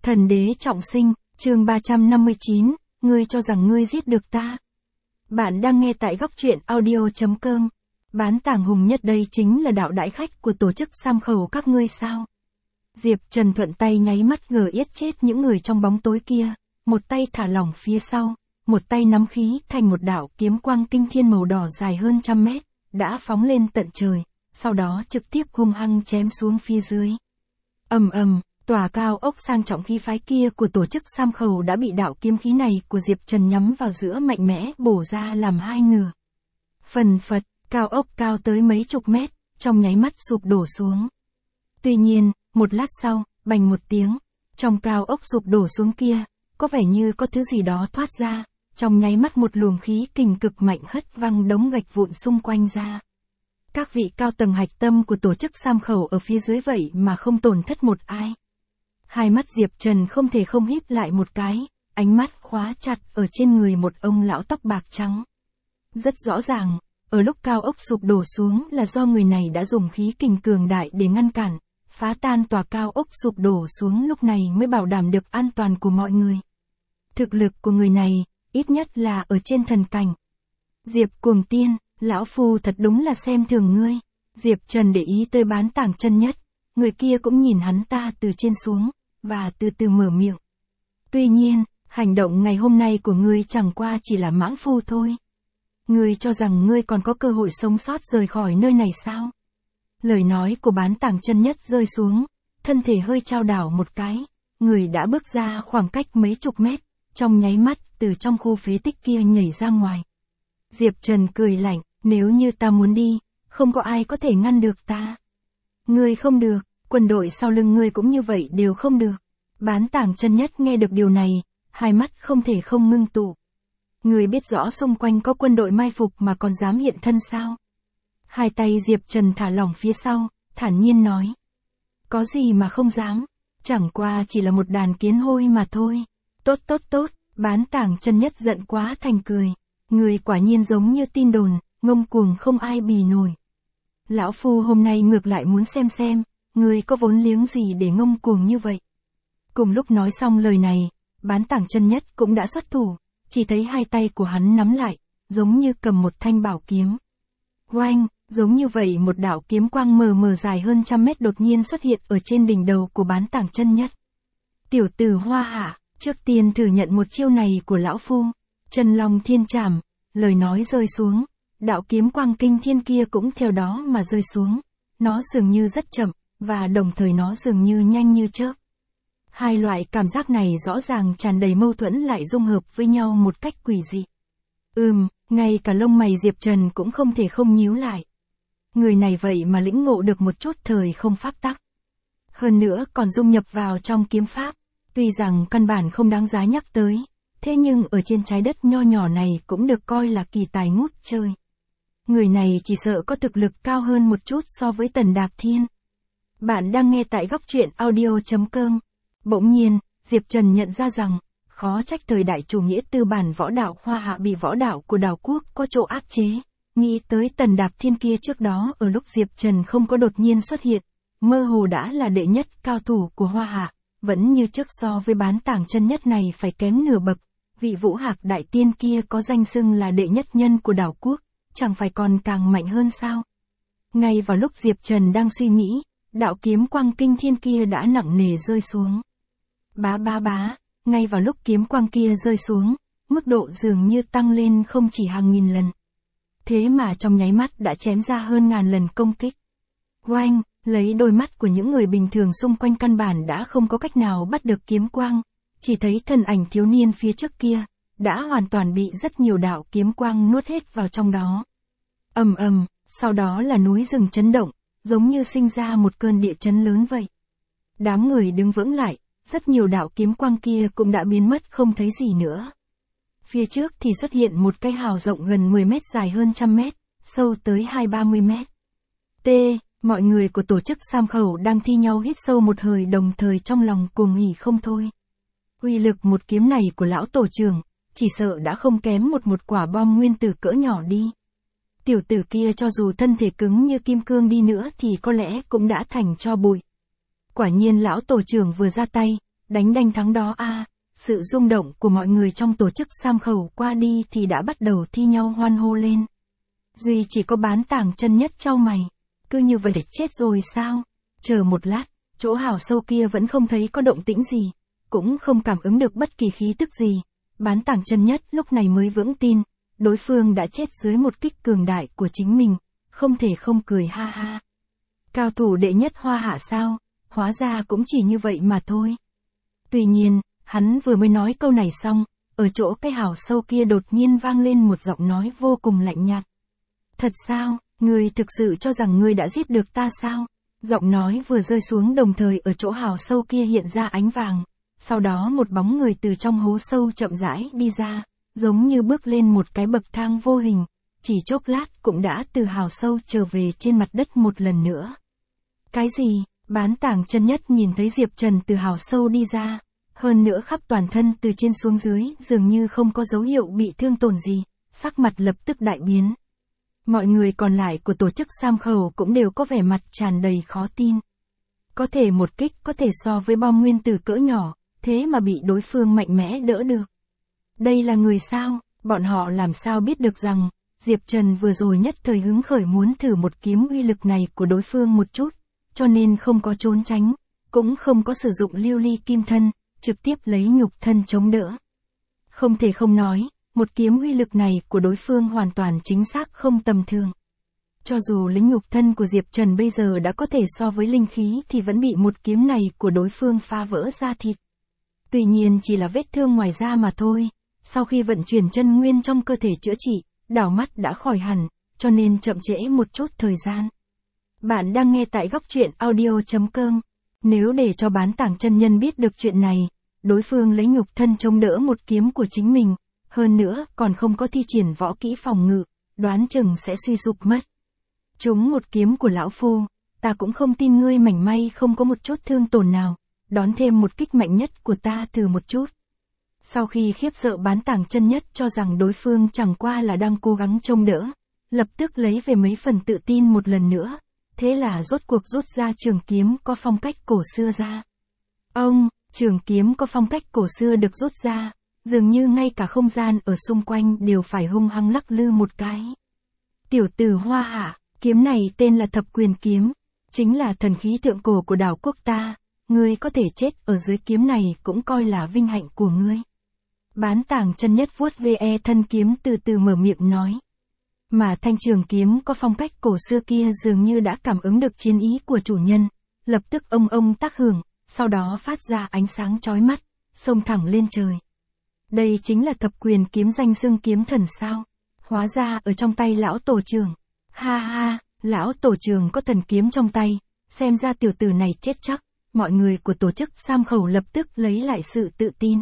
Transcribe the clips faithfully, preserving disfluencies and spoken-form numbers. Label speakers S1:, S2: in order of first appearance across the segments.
S1: Thần đế trọng sinh, chương ba trăm năm mươi chín, ngươi cho rằng ngươi giết được ta. Bạn đang nghe tại góc truyện audio chấm com. Bán tàng hùng nhất đây chính là đạo đại khách của tổ chức Sam Khẩu các ngươi sao? Diệp Trần thuận tay nháy mắt ngờ yết chết những người trong bóng tối kia, một tay thả lỏng phía sau, một tay nắm khí thành một đạo kiếm quang kinh thiên màu đỏ dài hơn trăm mét, đã phóng lên tận trời, sau đó trực tiếp hung hăng chém xuống phía dưới. Ầm ầm, tòa cao ốc sang trọng khí phái kia của tổ chức Sam Khẩu đã bị đạo kiếm khí này của Diệp Trần nhắm vào giữa mạnh mẽ bổ ra làm hai nửa. Phần phật, cao ốc cao tới mấy chục mét, trong nháy mắt sụp đổ xuống. Tuy nhiên, một lát sau, bành một tiếng, trong cao ốc sụp đổ xuống kia, có vẻ như có thứ gì đó thoát ra, trong nháy mắt một luồng khí kình cực mạnh hất văng đống gạch vụn xung quanh ra. Các vị cao tầng hạch tâm của tổ chức Sam Khẩu ở phía dưới vậy mà không tổn thất một ai. Hai mắt Diệp Trần không thể không híp lại một cái, ánh mắt khóa chặt ở trên người một ông lão tóc bạc trắng. Rất rõ ràng, ở lúc cao ốc sụp đổ xuống là do người này đã dùng khí kình cường đại để ngăn cản, phá tan tòa cao ốc sụp đổ xuống, lúc này mới bảo đảm được an toàn của mọi người. Thực lực của người này, ít nhất là ở trên thần cảnh. Diệp Cuồng Tiên, lão phu thật đúng là xem thường ngươi. Diệp Trần để ý tới Bán Tàng Chân Nhất, người kia cũng nhìn hắn ta từ trên xuống, và từ từ mở miệng. Tuy nhiên, hành động ngày hôm nay của ngươi chẳng qua chỉ là mãng phu thôi. Ngươi cho rằng ngươi còn có cơ hội sống sót rời khỏi nơi này sao? Lời nói của Bán Tàng Chân Nhất rơi xuống, thân thể hơi chao đảo một cái, người đã bước ra khoảng cách mấy chục mét, trong nháy mắt từ trong khu phế tích kia nhảy ra ngoài. Diệp Trần cười lạnh, nếu như ta muốn đi, không có ai có thể ngăn được ta. Ngươi không được, quân đội sau lưng ngươi cũng như vậy đều không được. Bán Tàng Chân Nhất nghe được điều này, hai mắt không thể không ngưng tụ. Ngươi biết rõ xung quanh có quân đội mai phục mà còn dám hiện thân sao? Hai tay Diệp Trần thả lỏng phía sau, thản nhiên nói. Có gì mà không dám, chẳng qua chỉ là một đàn kiến hôi mà thôi. Tốt tốt tốt, Bán Tàng Chân Nhất giận quá thành cười. Người quả nhiên giống như tin đồn, ngông cuồng không ai bì nổi. Lão phu hôm nay ngược lại muốn xem xem, người có vốn liếng gì để ngông cuồng như vậy. Cùng lúc nói xong lời này, Bán Tàng Chân Nhất cũng đã xuất thủ, chỉ thấy hai tay của hắn nắm lại, giống như cầm một thanh bảo kiếm. Oanh, giống như vậy một đạo kiếm quang mờ mờ dài hơn trăm mét đột nhiên xuất hiện ở trên đỉnh đầu của Bán Tàng Chân Nhất. Tiểu tử Hoa Hạ, trước tiên thử nhận một chiêu này của lão phu. Chân Long Thiên Trảm, lời nói rơi xuống, đạo kiếm quang kinh thiên kia cũng theo đó mà rơi xuống. Nó dường như rất chậm, và đồng thời nó dường như nhanh như chớp. Hai loại cảm giác này rõ ràng tràn đầy mâu thuẫn lại dung hợp với nhau một cách quỷ dị. Ừm, ngay cả lông mày Diệp Trần cũng không thể không nhíu lại. Người này vậy mà lĩnh ngộ được một chút thời không pháp tắc. Hơn nữa còn dung nhập vào trong kiếm pháp, tuy rằng căn bản không đáng giá nhắc tới. Thế nhưng ở trên trái đất nho nhỏ này cũng được coi là kỳ tài ngút trời. Người này chỉ sợ có thực lực cao hơn một chút so với Tần Đạp Thiên. Bạn đang nghe tại góc truyện audio chấm com. Bỗng nhiên, Diệp Trần nhận ra rằng, khó trách thời đại chủ nghĩa tư bản võ đạo Hoa Hạ bị võ đạo của đảo quốc có chỗ áp chế. Nghĩ tới Tần Đạp Thiên kia trước đó ở lúc Diệp Trần không có đột nhiên xuất hiện, mơ hồ đã là đệ nhất cao thủ của Hoa Hạ, vẫn như trước so với Bán Tàng Chân Nhất này phải kém nửa bậc. Vị Vũ Hạc đại tiên kia có danh xưng là đệ nhất nhân của đảo quốc, chẳng phải còn càng mạnh hơn sao? Ngay vào lúc Diệp Trần đang suy nghĩ, đạo kiếm quang kinh thiên kia đã nặng nề rơi xuống. Bá bá bá, ngay vào lúc kiếm quang kia rơi xuống, mức độ dường như tăng lên không chỉ hàng nghìn lần. Thế mà trong nháy mắt đã chém ra hơn ngàn lần công kích. Oanh, lấy đôi mắt của những người bình thường xung quanh căn bản đã không có cách nào bắt được kiếm quang. Chỉ thấy thân ảnh thiếu niên phía trước kia, đã hoàn toàn bị rất nhiều đạo kiếm quang nuốt hết vào trong đó. Ầm ầm, sau đó là núi rừng chấn động, giống như sinh ra một cơn địa chấn lớn vậy. Đám người đứng vững lại, rất nhiều đạo kiếm quang kia cũng đã biến mất không thấy gì nữa. Phía trước thì xuất hiện một cái hào rộng gần mười mét dài hơn trăm mét, sâu tới hai ba mươi mét. T, mọi người của tổ chức Sam Khẩu đang thi nhau hít sâu một hơi, đồng thời trong lòng cuồng hỉ không thôi. Uy lực một kiếm này của lão tổ trưởng, chỉ sợ đã không kém một một quả bom nguyên tử cỡ nhỏ đi. Tiểu tử kia cho dù thân thể cứng như kim cương đi nữa thì có lẽ cũng đã thành tro bụi. Quả nhiên lão tổ trưởng vừa ra tay, đánh đành thắng đó a. Sự rung động của mọi người trong tổ chức Sam Khẩu qua đi thì đã bắt đầu thi nhau hoan hô lên. Duy chỉ có Bán Tảng Chân Nhất chau mày. Cứ như vậy chết rồi sao? Chờ một lát, chỗ hào sâu kia vẫn không thấy có động tĩnh gì, cũng không cảm ứng được bất kỳ khí tức gì. Bán Tảng Chân Nhất lúc này mới vững tin, đối phương đã chết dưới một kích cường đại của chính mình, không thể không cười ha ha. Cao thủ đệ nhất Hoa Hạ sao? Hóa ra cũng chỉ như vậy mà thôi. Tuy nhiên, hắn vừa mới nói câu này xong, ở chỗ cái hào sâu kia đột nhiên vang lên một giọng nói vô cùng lạnh nhạt. Thật sao, ngươi thực sự cho rằng ngươi đã giết được ta sao? Giọng nói vừa rơi xuống đồng thời ở chỗ hào sâu kia hiện ra ánh vàng, sau đó một bóng người từ trong hố sâu chậm rãi đi ra, giống như bước lên một cái bậc thang vô hình, chỉ chốc lát cũng đã từ hào sâu trở về trên mặt đất một lần nữa. Cái gì? Bán Tảng Chân Nhất nhìn thấy Diệp Trần từ hào sâu đi ra, hơn nữa khắp toàn thân từ trên xuống dưới dường như không có dấu hiệu bị thương tổn gì, sắc mặt lập tức đại biến. Mọi người còn lại của tổ chức Sam Khẩu cũng đều có vẻ mặt tràn đầy khó tin. Có thể một kích có thể so với bom nguyên tử cỡ nhỏ, thế mà bị đối phương mạnh mẽ đỡ được. Đây là người sao? Bọn họ làm sao biết được rằng, Diệp Trần vừa rồi nhất thời hứng khởi muốn thử một kiếm uy lực này của đối phương một chút, cho nên không có trốn tránh, cũng không có sử dụng lưu ly kim thân, trực tiếp lấy nhục thân chống đỡ. Không thể không nói, một kiếm uy lực này của đối phương hoàn toàn chính xác không tầm thường. Cho dù lính nhục thân của Diệp Trần bây giờ đã có thể so với linh khí thì vẫn bị một kiếm này của đối phương phá vỡ da thịt. Tuy nhiên chỉ là vết thương ngoài da mà thôi, sau khi vận chuyển chân nguyên trong cơ thể chữa trị, đảo mắt đã khỏi hẳn, cho nên chậm trễ một chút thời gian. Bạn đang nghe tại góc truyện audio chấm com. Nếu để cho Bán Tảng chân nhân biết được chuyện này, đối phương lấy nhục thân chống đỡ một kiếm của chính mình, hơn nữa còn không có thi triển võ kỹ phòng ngự, đoán chừng sẽ suy sụp mất. Trúng một kiếm của lão phu, ta cũng không tin ngươi mảnh may không có một chút thương tổn nào, đón thêm một kích mạnh nhất của ta thử một chút. Sau khi khiếp sợ Bán Tảng chân nhất cho rằng đối phương chẳng qua là đang cố gắng chống đỡ, lập tức lấy về mấy phần tự tin một lần nữa, thế là rốt cuộc rút ra trường kiếm có phong cách cổ xưa ra. Ông, trường kiếm có phong cách cổ xưa được rút ra, dường như ngay cả không gian ở xung quanh đều phải hung hăng lắc lư một cái. Tiểu tử Hoa Hạ, kiếm này tên là Thập Quyền Kiếm, chính là thần khí thượng cổ của đảo quốc ta, ngươi có thể chết ở dưới kiếm này cũng coi là vinh hạnh của ngươi. Bán Tảng chân nhất vuốt ve thân kiếm từ từ mở miệng nói. Mà thanh trường kiếm có phong cách cổ xưa kia dường như đã cảm ứng được chiến ý của chủ nhân, lập tức ông ông tác hưởng, sau đó phát ra ánh sáng chói mắt, xông thẳng lên trời. Đây chính là Thập Quyền Kiếm danh xưng kiếm thần sao? Hóa ra ở trong tay lão tổ trưởng. Ha ha, lão tổ trưởng có thần kiếm trong tay, xem ra tiểu tử này chết chắc. Mọi người của tổ chức Sam Khẩu lập tức lấy lại sự tự tin.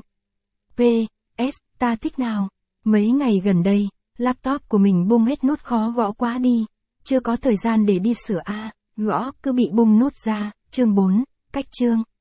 S1: pê ét, ta thích nào? Mấy ngày gần đây, laptop của mình bung hết nút khó gõ quá đi, chưa có thời gian để đi sửa a, gõ cứ bị bung nút ra. Chương bốn, cách chương.